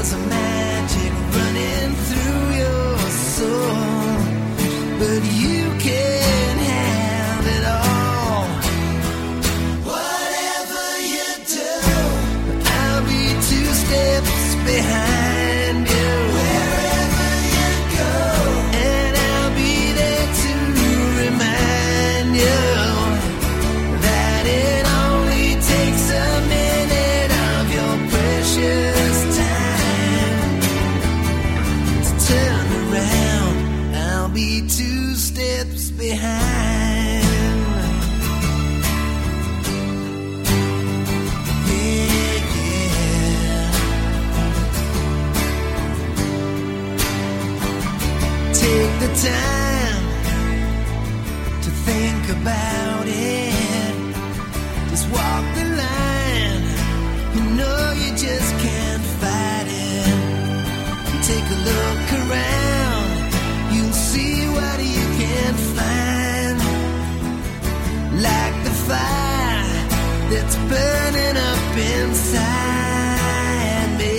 there's a magic running through your soul, but you can't have it all. Whatever you do, I'll be 2 steps behind you. Wherever you go, and I'll be there to remind you that it only takes a minute of your precious time to turn around. I'll be 2 steps behind. Yeah, yeah. Take the time to think about it. Just walk the line. You know you just can't fight it. Take a look around. You'll see what you can find. Like the fire that's burning up inside me.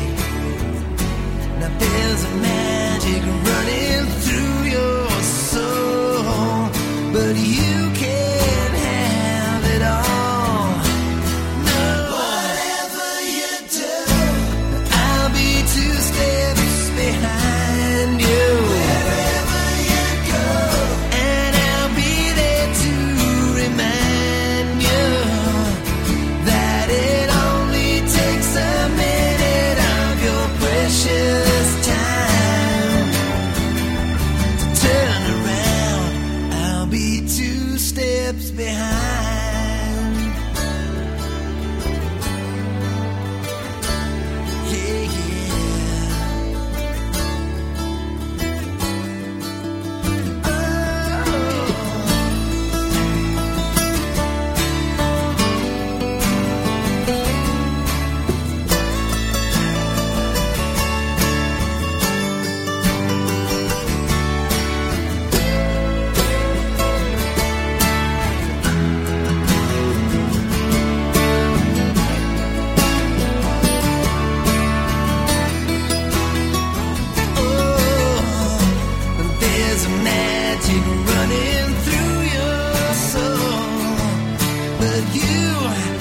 Now there's a magic running through your soul, but you can't have it all. No. Whatever you do, I'll be 2 steps behind you. Wherever you go, and I'll be there to remind you that it only takes a minute of your precious time to turn around. I'll be 2 steps behind. Yeah, yeah. There's a magic running through your soul, but you